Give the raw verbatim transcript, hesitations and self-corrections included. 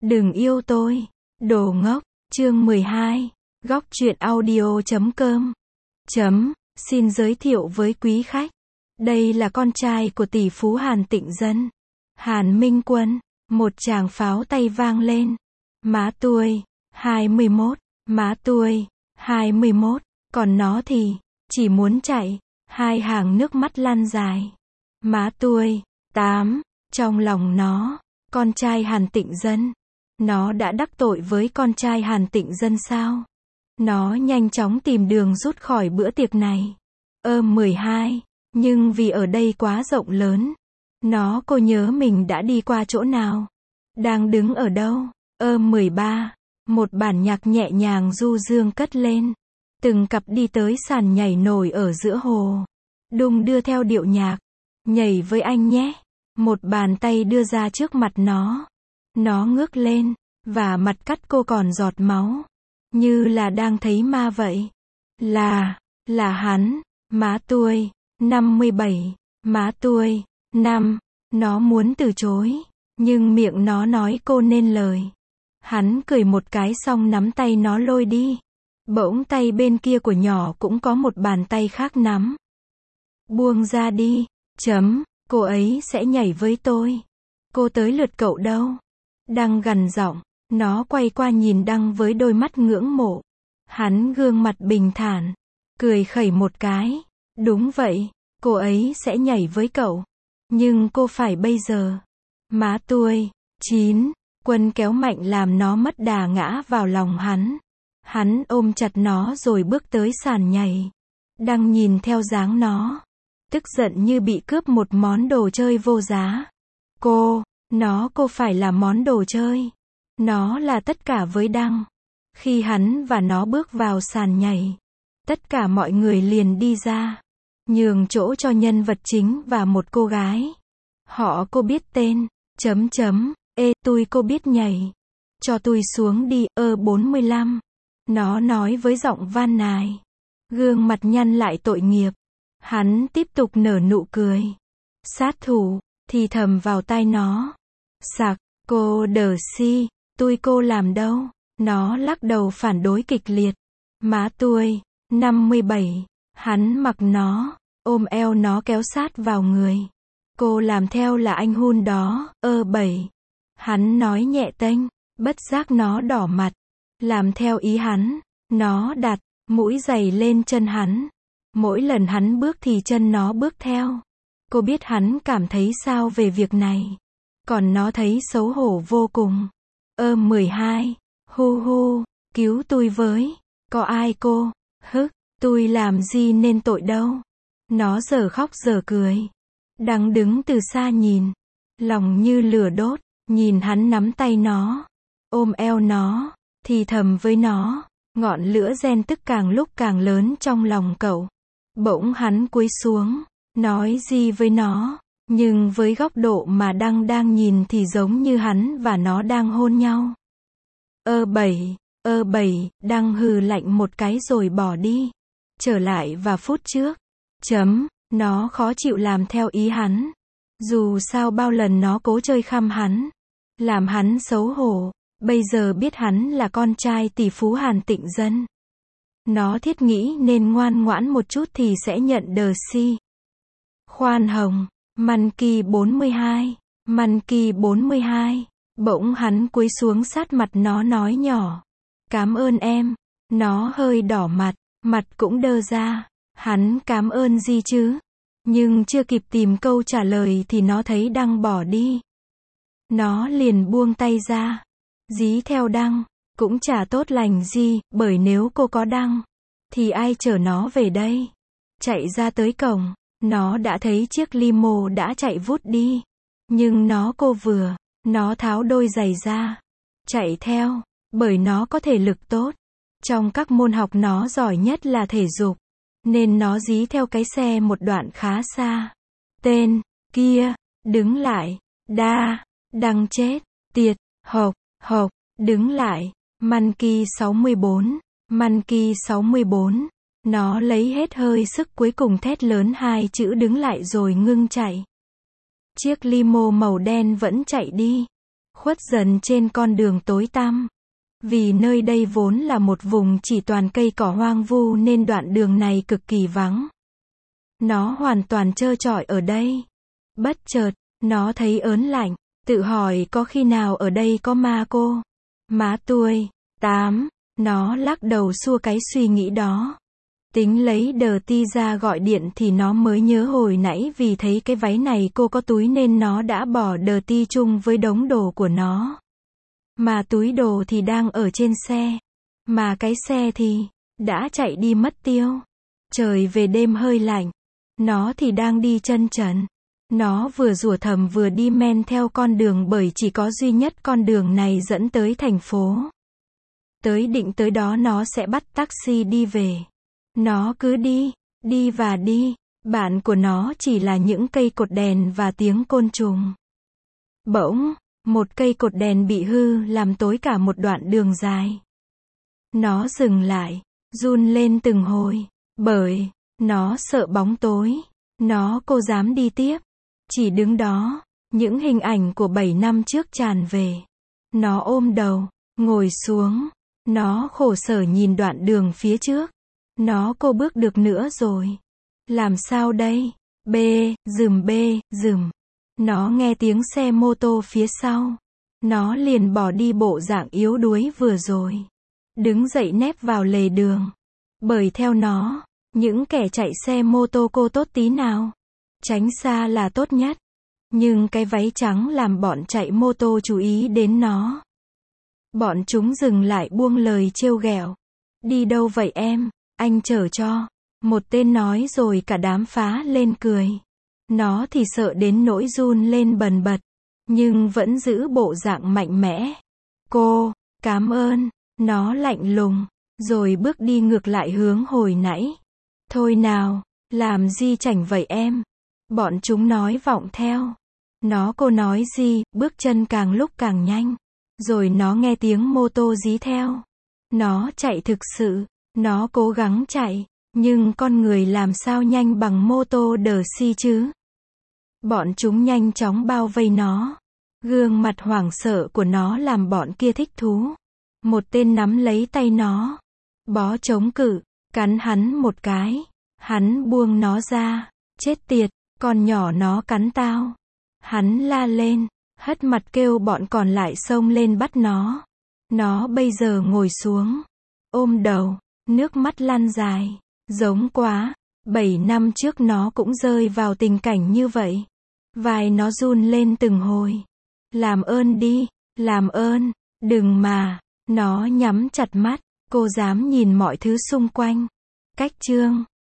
Đừng yêu tôi. Đồ ngốc. Chương mười hai. Góc truyện audio chấm com. Chấm. Xin giới thiệu với quý khách. Đây là con trai của tỷ phú Hàn Tịnh Dân. Hàn Minh Quân. Một tràng pháo tay vang lên. Má tôi. hai mươi mốt. Má tôi. hai mươi mốt. Còn nó thì. Chỉ muốn chạy. Hai hàng nước mắt lan dài. Má tôi. tám. Trong lòng nó. Con trai Hàn Tịnh Dân. Nó đã đắc tội với con trai Hàn Tịnh Dân sao? Nó nhanh chóng tìm đường rút khỏi bữa tiệc này. Ơ mười hai. Nhưng vì ở đây quá rộng lớn. Nó cô nhớ mình đã đi qua chỗ nào. Đang đứng ở đâu? Ơ mười ba. Một bản nhạc nhẹ nhàng du dương cất lên. Từng cặp đi tới sàn nhảy nổi ở giữa hồ. Đung đưa theo điệu nhạc. Nhảy với anh nhé. Một bàn tay đưa ra trước mặt nó. Nó ngước lên. Và mặt cắt cô còn giọt máu. Như là đang thấy ma vậy. Là, là hắn. Má tôi. năm mươi bảy. Má tôi. năm. Nó muốn từ chối. Nhưng miệng nó nói cô nên lời. Hắn cười một cái xong nắm tay nó lôi đi. Bỗng tay bên kia của nhỏ cũng có một bàn tay khác nắm. Buông ra đi. Chấm. Cô ấy sẽ nhảy với tôi. Cô tới lượt cậu đâu? Đăng gằn giọng. Nó quay qua nhìn Đăng với đôi mắt ngưỡng mộ. Hắn gương mặt bình thản. Cười khẩy một cái. Đúng vậy. Cô ấy sẽ nhảy với cậu. Nhưng cô phải bây giờ. Má tôi. chín. Quân kéo mạnh làm nó mất đà ngã vào lòng hắn. Hắn ôm chặt nó rồi bước tới sàn nhảy. Đăng nhìn theo dáng nó. Tức giận như bị cướp một món đồ chơi vô giá. Cô, nó cô phải là món đồ chơi. Nó là tất cả với Đăng. Khi hắn và nó bước vào sàn nhảy. Tất cả mọi người liền đi ra. Nhường chỗ cho nhân vật chính và một cô gái. Họ cô biết tên. Chấm chấm. Ê tôi cô biết nhảy. Cho tôi xuống đi. Ơ bốn mươi lăm. Nó nói với giọng van nài. Gương mặt nhăn lại tội nghiệp. Hắn tiếp tục nở nụ cười. Sát thủ. Thì thầm vào tai nó. Sặc. Cô đờ si. Tôi cô làm đâu. Nó lắc đầu phản đối kịch liệt. Má tôi. năm mươi bảy. Hắn mặc nó. Ôm eo nó kéo sát vào người. Cô làm theo là anh hun đó. Ơ bảy. Hắn nói nhẹ tênh. Bất giác nó đỏ mặt. Làm theo ý hắn. Nó đặt mũi giày lên chân hắn. Mỗi lần hắn bước thì chân nó bước theo. Cô biết hắn cảm thấy sao về việc này. Còn nó thấy xấu hổ vô cùng. Ơ mười hai. Hu hu. Cứu tôi với. Có ai cô? Hức. Tôi làm gì nên tội đâu. Nó giờ khóc giờ cười. Đăng đứng từ xa nhìn. Lòng như lửa đốt. Nhìn hắn nắm tay nó. Ôm eo nó. Thì thầm với nó. Ngọn lửa ghen tức càng lúc càng lớn trong lòng cậu. Bỗng hắn cúi xuống. Nói gì với nó. Nhưng với góc độ mà Đăng đang nhìn thì giống như hắn và nó đang hôn nhau. Ơ bảy. Ơ bảy. Đăng hừ lạnh một cái rồi bỏ đi. Trở lại và phút trước. Chấm. Nó khó chịu làm theo ý hắn. Dù sao bao lần nó cố chơi khăm hắn. Làm hắn xấu hổ. Bây giờ biết hắn là con trai tỷ phú Hàn Tịnh Dân. Nó thiết nghĩ nên ngoan ngoãn một chút thì sẽ nhận đờ si. Khoan hồng. Monkey bốn mươi hai. Monkey bốn mươi hai. Bỗng hắn cúi xuống sát mặt nó nói nhỏ. Cám ơn em. Nó hơi đỏ mặt. Mặt cũng đơ ra. Hắn cám ơn gì chứ? Nhưng chưa kịp tìm câu trả lời thì nó thấy Đăng bỏ đi. Nó liền buông tay ra. Dí theo Đăng. Cũng chả tốt lành gì. Bởi nếu cô có Đăng. Thì ai chở nó về đây? Chạy ra tới cổng. Nó đã thấy chiếc limo đã chạy vút đi. Nhưng nó cô vừa. Nó tháo đôi giày ra. Chạy theo. Bởi nó có thể lực tốt. Trong các môn học nó giỏi nhất là thể dục. Nên nó dí theo cái xe một đoạn khá xa. Tên. Kia. Đứng lại. Đa. Đăng chết. Tiệt. Hộc. Hộc. Đứng lại. Monkey sáu mươi bốn. Monkey sáu mươi bốn. Nó lấy hết hơi sức cuối cùng thét lớn hai chữ đứng lại rồi ngưng chạy. Chiếc limo màu đen vẫn chạy đi. khuất dần trên con đường tối tăm. Vì nơi đây vốn là một vùng chỉ toàn cây cỏ hoang vu nên đoạn đường này cực kỳ vắng. Nó hoàn toàn trơ trọi ở đây. Bất chợt, nó thấy ớn lạnh, tự hỏi có khi nào ở đây có ma cô? Má tôi, tám, nó lắc đầu xua cái suy nghĩ đó. Tính lấy đờ ti ra gọi điện thì nó mới nhớ hồi nãy vì thấy cái váy này cô có túi nên nó đã bỏ đờ ti chung với đống đồ của nó. Mà túi đồ thì đang ở trên xe. Mà cái xe thì đã chạy đi mất tiêu. Trời về đêm hơi lạnh. Nó thì đang đi chân trần. Nó vừa rủa thầm vừa đi men theo con đường bởi chỉ có duy nhất con đường này dẫn tới thành phố. Tới định tới đó nó sẽ bắt taxi đi về. Nó cứ đi, đi và đi. Bạn của nó chỉ là những cây cột đèn và tiếng côn trùng. Bỗng, một cây cột đèn bị hư làm tối cả một đoạn đường dài. Nó dừng lại, run lên từng hồi, bởi nó sợ bóng tối. Nó cô dám đi tiếp. Chỉ đứng đó, những hình ảnh của bảy năm trước tràn về. Nó ôm đầu, ngồi xuống. Nó khổ sở nhìn đoạn đường phía trước. Nó cô bước được nữa rồi. Làm sao đây? Bê, dùm bê, dùm. Nó nghe tiếng xe mô tô phía sau. Nó liền bỏ đi bộ dạng yếu đuối vừa rồi. Đứng dậy nép vào lề đường. Bởi theo nó, những kẻ chạy xe mô tô cô tốt tí nào. Tránh xa là tốt nhất. Nhưng cái váy trắng làm bọn chạy mô tô chú ý đến nó. Bọn chúng dừng lại buông lời trêu ghẹo. Đi đâu vậy em? Anh chở cho. Một tên nói rồi cả đám phá lên cười. Nó thì sợ đến nỗi run lên bần bật. Nhưng vẫn giữ bộ dạng mạnh mẽ. Cô, cảm ơn. Nó lạnh lùng. Rồi bước đi ngược lại hướng hồi nãy. Thôi nào, làm gì chảnh vậy em? Bọn chúng nói vọng theo. Nó cô nói gì, bước chân càng lúc càng nhanh. Rồi nó nghe tiếng mô tô dí theo. Nó chạy thực sự. Nó cố gắng chạy. Nhưng con người làm sao nhanh bằng mô tô đờ si chứ? Bọn chúng nhanh chóng bao vây nó. Gương mặt hoảng sợ của nó làm bọn kia thích thú. Một tên nắm lấy tay nó. Bó chống cự. Cắn hắn một cái. Hắn buông nó ra. Chết tiệt, con nhỏ nó cắn tao. Hắn la lên. Hất mặt kêu bọn còn lại xông lên bắt nó. Nó bây giờ ngồi xuống. Ôm đầu. Nước mắt lăn dài. Giống quá. Bảy năm trước nó cũng rơi vào tình cảnh như vậy. Vai nó run lên từng hồi. Làm ơn đi. Làm ơn. Đừng mà. Nó nhắm chặt mắt. Cô dám nhìn mọi thứ xung quanh. Cách chương